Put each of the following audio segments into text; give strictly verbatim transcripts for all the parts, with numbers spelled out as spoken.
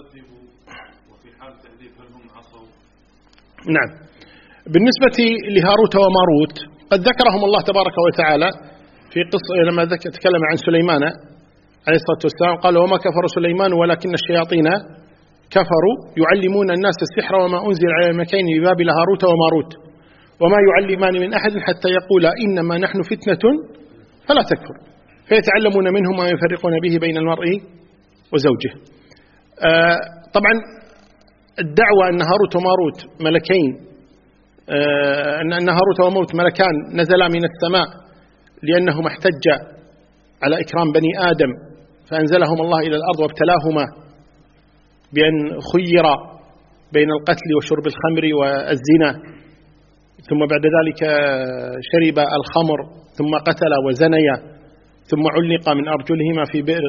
عذبوا وفي حال تأديب هل هم عصوا؟ نعم. بالنسبة لهاروت وماروت قد ذكرهم الله تبارك وتعالى في قصة لما تكلم عن سليمان عليه الصلاة والسلام، قال وما كفر سليمان ولكن الشياطين كفروا يعلمون الناس السحر وما أنزل على الملكين ببابل هاروت وماروت وما يعلمان من أحد حتى يقولا إنما نحن فتنة فلا تكفر فيتعلمون منهم ما يفرقون به بين المرء وزوجه. آه طبعا الدعوة أن هاروت وماروت ملكين، آه أن هاروت وماروت ملكان نزلا من السماء لأنهما احتجا على إكرام بني آدم فأنزلهم الله إلى الأرض وابتلاهما بأن خير بين القتل وشرب الخمر والزنا، ثم بعد ذلك شرب الخمر ثم قتل وزنيا ثم علق من أرجلهما في بئر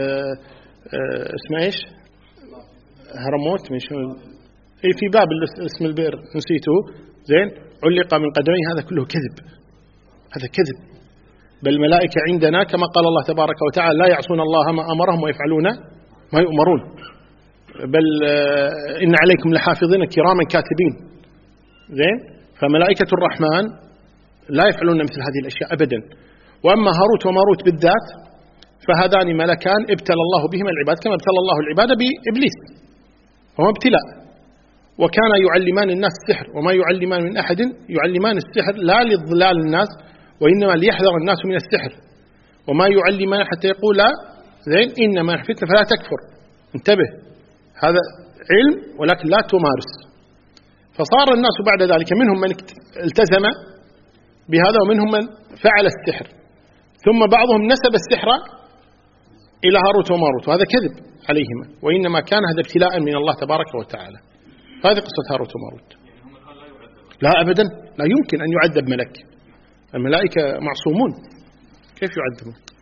اسمه إيش هرموت من شو في باب اسم البئر نسيته زين، علق من قدميه. هذا كله كذب، هذا كذب. بل الملائكة عندنا كما قال الله تبارك وتعالى لا يعصون الله ما أمرهم ويفعلون ما يؤمرون، بل إن عليكم لحافظين كراما كاتبين زين. فملائكة الرحمن لا يفعلون مثل هذه الأشياء أبدا. وأما هاروت وماروت بالذات فهذان ملكان ابتلى الله بهما العباد كما ابتلى الله العباد بإبليس، وهو ابتلاء. وكان يعلمان الناس السحر وما يعلمان من أحد، يعلمان السحر لا لضلال الناس وإنما ليحذر الناس من السحر. وما يعلمان حتى يقول زين إنما فتنة فلا تكفر، انتبه، هذا علم ولكن لا تمارس. فصار الناس بعد ذلك منهم من التزم بهذا ومنهم من فعل السحر، ثم بعضهم نسب السحر إلى هاروت وماروت، وهذا كذب عليهما، وإنما كان هذا ابتلاء من الله تبارك وتعالى. هذه قصة هاروت وماروت. لا أبدا، لا يمكن أن يعذب ملك، الملائكة معصومون، كيف يعذبون؟